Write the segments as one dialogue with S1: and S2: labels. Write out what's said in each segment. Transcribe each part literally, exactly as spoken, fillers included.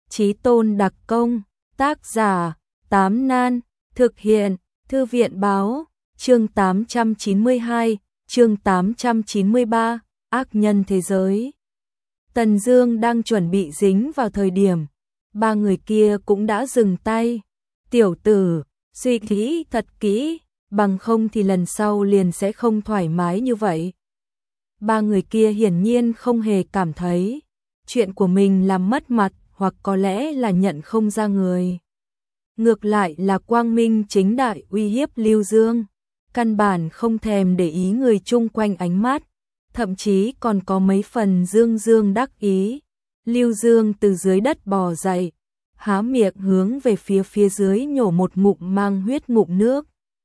S1: Chí tôn đặc công, tác giả, Tám Nan, thực hiện, Thư viện báo, chương tám trăm chín mươi hai, chương tám trăm chín mươi ba, ác nhân thế giới. Tần Dương đang chuẩn bị dính vào thời điểm, ba người kia cũng đã dừng tay. Tiểu tử, suy nghĩ thật kỹ, bằng không thì lần sau liền sẽ không thoải mái như vậy. Ba người kia hiển nhiên không hề cảm thấy chuyện của mình làm mất mặt, hoặc có lẽ là nhận không ra người. Ngược lại là quang minh chính đại uy hiếp Lưu Dương, căn bản không thèm để ý người chung quanh ánh mắt, thậm chí còn có mấy phần dương dương đắc ý. Lưu Dương từ dưới đất bò dậy, há miệng hướng về phía phía dưới nhổ một ngụm mang huyết ngụm nước.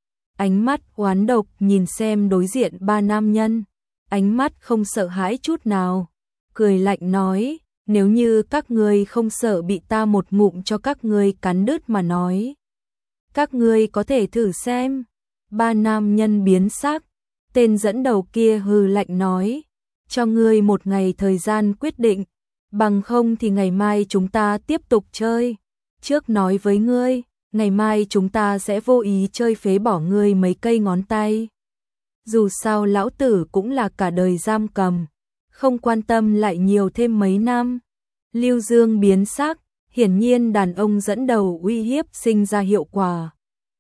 S1: Ánh mắt oán độc nhìn xem đối diện ba nam nhân, ánh mắt không sợ hãi chút nào, cười lạnh nói, nếu như các ngươi không sợ bị ta một ngụm cho các ngươi cắn đứt mà nói, các ngươi có thể thử xem. Ba nam nhân biến sắc, tên dẫn đầu kia hừ lạnh nói, cho ngươi một ngày thời gian quyết định, bằng không thì ngày mai chúng ta tiếp tục chơi. Trước nói với ngươi, ngày mai chúng ta sẽ vô ý chơi phế bỏ ngươi mấy cây ngón tay. Dù sao lão tử cũng là cả đời giam cầm, không quan tâm lại nhiều thêm mấy năm. Lưu Dương biến sắc, hiển nhiên đàn ông dẫn đầu uy hiếp sinh ra hiệu quả.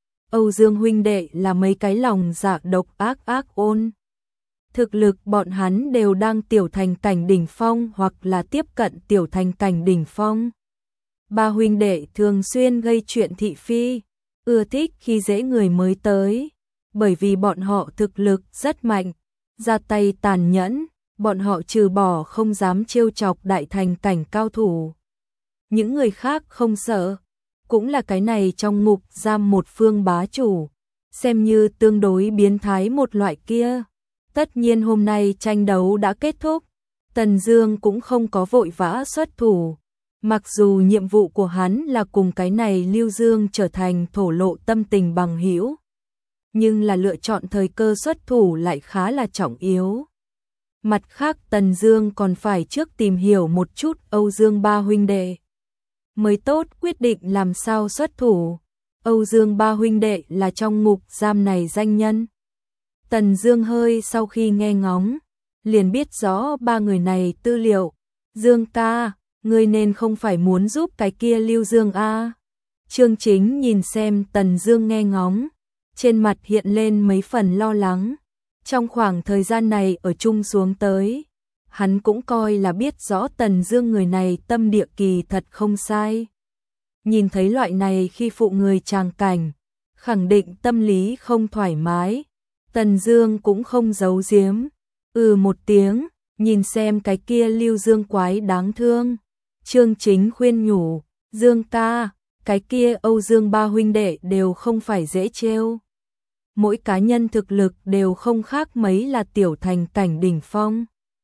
S1: Âu Dương huynh đệ là mấy cái lòng dạ độc ác ác ôn. Thực lực bọn hắn đều đang tiểu thành cảnh đỉnh phong hoặc là tiếp cận tiểu thành cảnh đỉnh phong. Ba huynh đệ thường xuyên gây chuyện thị phi, ưa thích khi dễ người mới tới, bởi vì bọn họ thực lực rất mạnh, ra tay tàn nhẫn, bọn họ trừ bỏ không dám trêu chọc đại thành cảnh cao thủ. Những người khác không sợ, cũng là cái này trong ngục giam một phương bá chủ, xem như tương đối biến thái một loại kia. Tất nhiên hôm nay tranh đấu đã kết thúc, Tần Dương cũng không có vội vã xuất thủ. Mặc dù nhiệm vụ của hắn là cùng cái này Lưu Dương trở thành thổ lộ tâm tình bằng hữu, nhưng là lựa chọn thời cơ xuất thủ lại khá là trọng yếu. Mặt khác Tần Dương còn phải trước tìm hiểu một chút Âu Dương ba huynh đệ, mới tốt quyết định làm sao xuất thủ. Âu Dương ba huynh đệ là trong ngục giam này danh nhân. Tần Dương hơi sau khi nghe ngóng, liền biết rõ ba người này tư liệu. Dương ca, ngươi nên không phải muốn giúp cái kia Lưu Dương a? Trương Chính nhìn xem Tần Dương nghe ngóng, trên mặt hiện lên mấy phần lo lắng. Trong khoảng thời gian này ở chung xuống tới, hắn cũng coi là biết rõ Tần Dương người này tâm địa kỳ thật không sai. Nhìn thấy loại này khi phụ người tràng cảnh, khẳng định tâm lý không thoải mái. Tần Dương cũng không giấu giếm, ừ một tiếng, nhìn xem cái kia Lưu Dương quái đáng thương. Trương Chính khuyên nhủ, Dương ca, cái kia Âu Dương ba huynh đệ đều không phải dễ trêu. Mỗi cá nhân thực lực đều không khác mấy là tiểu thành cảnh đỉnh phong.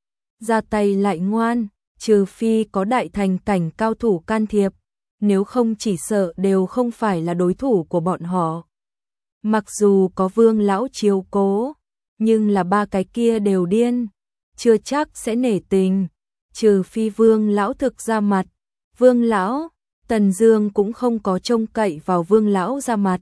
S1: Ra tay lại ngoan, trừ phi có đại thành cảnh cao thủ can thiệp, nếu không chỉ sợ đều không phải là đối thủ của bọn họ. Mặc dù có Vương lão chiếu cố, nhưng là ba cái kia đều điên, chưa chắc sẽ nể tình, trừ phi Vương lão thực ra mặt. Vương lão, Tần Dương cũng không có trông cậy vào Vương lão ra mặt.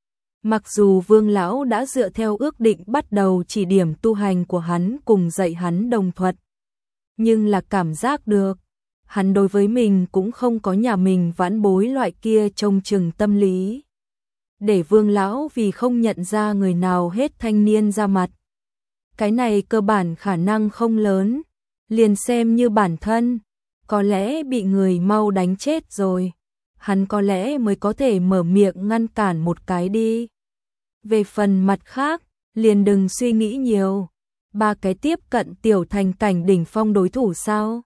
S1: Mặc dù Vương lão đã dựa theo ước định bắt đầu chỉ điểm tu hành của hắn cùng dạy hắn đồng thuật, nhưng là cảm giác được, hắn đối với mình cũng không có nhà mình vãn bối loại kia trông chừng tâm lý. Để Vương lão vì không nhận ra người nào hết thanh niên ra mặt, cái này cơ bản khả năng không lớn, liền xem như bản thân, có lẽ bị người mau đánh chết rồi, hắn có lẽ mới có thể mở miệng ngăn cản một cái đi. Về phần mặt khác, liền đừng suy nghĩ nhiều, ba cái tiếp cận tiểu thành cảnh đỉnh phong đối thủ sao?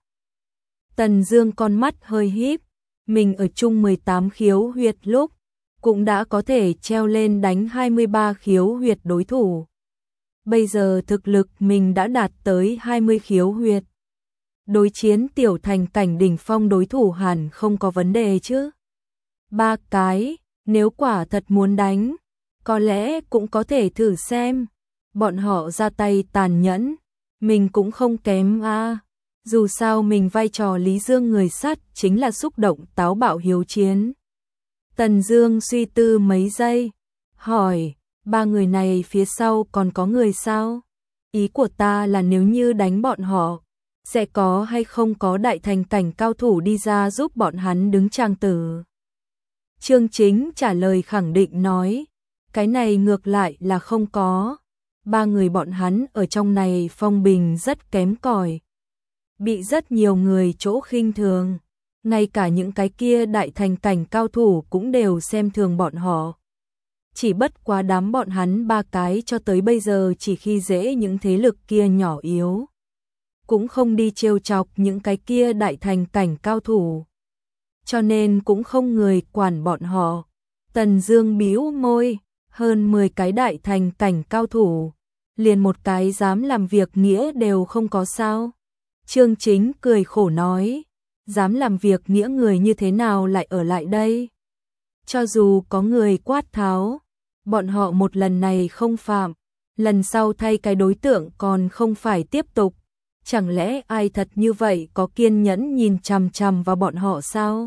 S1: Tần Dương con mắt hơi híp, mình ở chung mười tám khiếu huyệt lúc, cũng đã có thể treo lên đánh hai mươi ba khiếu huyệt đối thủ. Bây giờ thực lực mình đã đạt tới hai mươi khiếu huyệt. Đối chiến tiểu thành cảnh đỉnh phong đối thủ hẳn không có vấn đề chứ. Ba cái, nếu quả thật muốn đánh, có lẽ cũng có thể thử xem. Bọn họ ra tay tàn nhẫn, mình cũng không kém a. Dù sao mình vai trò Lý Dương người sắt chính là xúc động táo bạo hiếu chiến. Tần Dương suy tư mấy giây, hỏi, ba người này phía sau còn có người sao? Ý của ta là nếu như đánh bọn họ, sẽ có hay không có đại thành cảnh cao thủ đi ra giúp bọn hắn đứng trang tử? Trương Chính trả lời khẳng định nói, cái này ngược lại là không có. Ba người bọn hắn ở trong này phong bình rất kém cỏi, bị rất nhiều người chỗ khinh thường, ngay cả những cái kia đại thành cảnh cao thủ cũng đều xem thường bọn họ. Chỉ bất quá đám bọn hắn ba cái cho tới bây giờ chỉ khi dễ những thế lực kia nhỏ yếu, cũng không đi trêu chọc những cái kia đại thành cảnh cao thủ, cho nên cũng không người quản bọn họ. Tần Dương bĩu môi, hơn mười cái đại thành cảnh cao thủ, liền một cái dám làm việc nghĩa đều không có sao? Trương Chính cười khổ nói, dám làm việc nghĩa người như thế nào lại ở lại đây? Cho dù có người quát tháo, bọn họ một lần này không phạm, lần sau thay cái đối tượng còn không phải tiếp tục. Chẳng lẽ ai thật như vậy có kiên nhẫn nhìn chằm chằm vào bọn họ sao?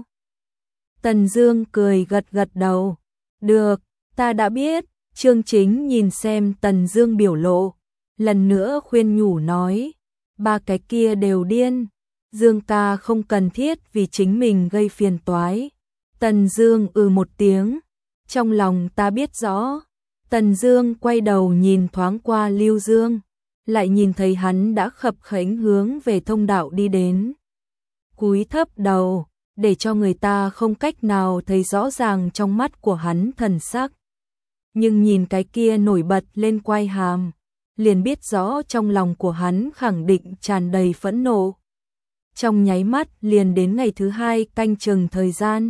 S1: Tần Dương cười gật gật đầu, được, ta đã biết. Trương Chính nhìn xem Tần Dương biểu lộ, lần nữa khuyên nhủ nói, ba cái kia đều điên, Dương ca không cần thiết vì chính mình gây phiền toái. Tần Dương ừ một tiếng, trong lòng ta biết rõ. Tần Dương quay đầu nhìn thoáng qua Lưu Dương, lại nhìn thấy hắn đã khập khiễng hướng về thông đạo đi đến. Cúi thấp đầu, để cho người ta không cách nào thấy rõ ràng trong mắt của hắn thần sắc. Nhưng nhìn cái kia nổi bật lên quai hàm, liền biết rõ trong lòng của hắn khẳng định tràn đầy phẫn nộ. Trong nháy mắt liền đến ngày thứ hai canh chừng thời gian.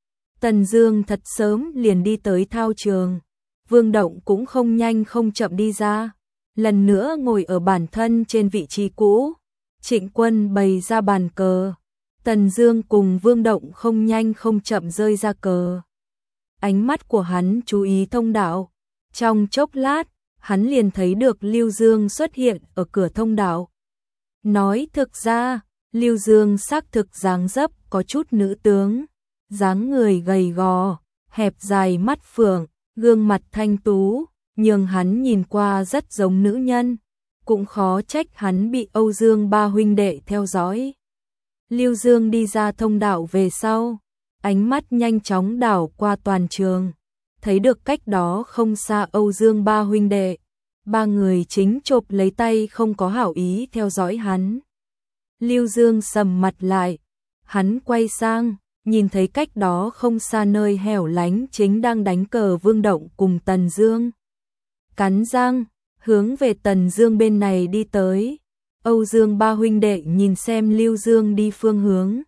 S1: Tần Dương thật sớm liền đi tới thao trường, Vương Động cũng không nhanh không chậm đi ra, lần nữa ngồi ở bản thân trên vị trí cũ. Trịnh Quân bày ra bàn cờ, Tần Dương cùng Vương Động không nhanh không chậm rơi ra cờ. Ánh mắt của hắn chú ý thông đạo, trong chốc lát, hắn liền thấy được Lưu Dương xuất hiện ở cửa thông đạo. Nói thực ra, Lưu Dương xác thực dáng dấp có chút nữ tướng, dáng người gầy gò, hẹp dài mắt phượng, gương mặt thanh tú, nhưng hắn nhìn qua rất giống nữ nhân, cũng khó trách hắn bị Âu Dương ba huynh đệ theo dõi. Lưu Dương đi ra thông đạo về sau, ánh mắt nhanh chóng đảo qua toàn trường, thấy được cách đó không xa Âu Dương ba huynh đệ, ba người chính chộp lấy tay không có hảo ý theo dõi hắn. Lưu Dương sầm mặt lại, hắn quay sang, nhìn thấy cách đó không xa nơi hẻo lánh chính đang đánh cờ Vương Động cùng Tần Dương. Cắn răng, hướng về Tần Dương bên này đi tới. Âu Dương ba huynh đệ nhìn xem Lưu Dương đi phương hướng,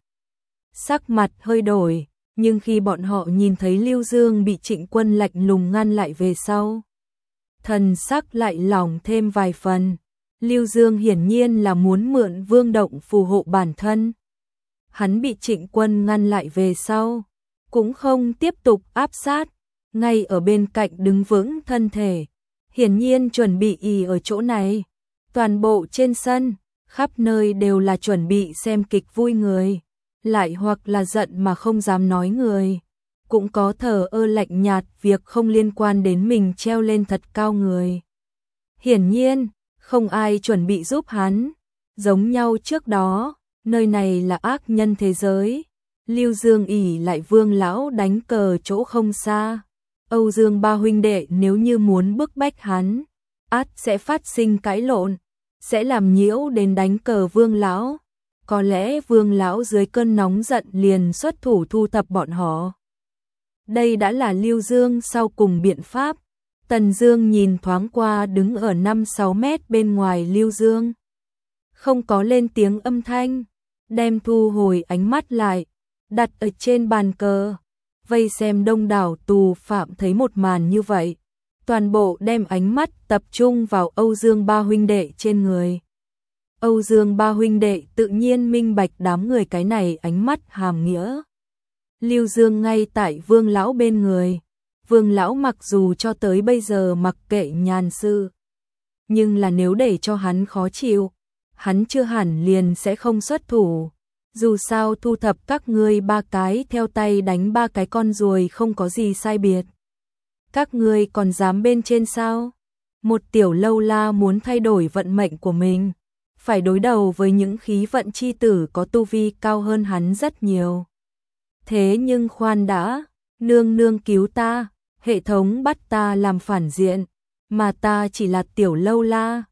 S1: sắc mặt hơi đổi, nhưng khi bọn họ nhìn thấy Lưu Dương bị Trịnh Quân lạnh lùng ngăn lại về sau, thần sắc lại lỏng thêm vài phần. Lưu Dương hiển nhiên là muốn mượn Vương Động phù hộ bản thân. Hắn bị Trịnh Quân ngăn lại về sau, cũng không tiếp tục áp sát, ngay ở bên cạnh đứng vững thân thể, hiển nhiên chuẩn bị ì ở chỗ này. Toàn bộ trên sân, khắp nơi đều là chuẩn bị xem kịch vui người, lại hoặc là giận mà không dám nói người, cũng có thờ ơ lạnh nhạt việc không liên quan đến mình treo lên thật cao người. Hiển nhiên, không ai chuẩn bị giúp hắn, giống nhau trước đó, nơi này là ác nhân thế giới. Lưu Dương ỷ lại Vương lão đánh cờ chỗ không xa, Âu Dương ba huynh đệ nếu như muốn bức bách hắn, ắt sẽ phát sinh cãi lộn, sẽ làm nhiễu đến đánh cờ Vương lão. Có lẽ Vương lão dưới cơn nóng giận liền xuất thủ thu thập bọn họ. Đây đã là Lưu Dương sau cùng biện pháp. Tần Dương nhìn thoáng qua đứng ở năm sáu mét bên ngoài Lưu Dương, không có lên tiếng âm thanh, đem thu hồi ánh mắt lại, đặt ở trên bàn cờ. Vây xem đông đảo tù phạm thấy một màn như vậy, toàn bộ đem ánh mắt tập trung vào Âu Dương ba huynh đệ trên người. Âu Dương ba huynh đệ tự nhiên minh bạch đám người cái này ánh mắt hàm nghĩa. Lưu Dương ngay tại Vương lão bên người. Vương lão mặc dù cho tới bây giờ mặc kệ nhàn sự, nhưng là nếu để cho hắn khó chịu, hắn chưa hẳn liền sẽ không xuất thủ. Dù sao thu thập các ngươi ba cái theo tay đánh ba cái con ruồi không có gì sai biệt. Các ngươi còn dám bên trên sao? Một tiểu lâu la muốn thay đổi vận mệnh của mình, phải đối đầu với những khí vận chi tử có tu vi cao hơn hắn rất nhiều. Thế nhưng khoan đã, nương nương cứu ta, hệ thống bắt ta làm phản diện, mà ta chỉ là tiểu lâu la,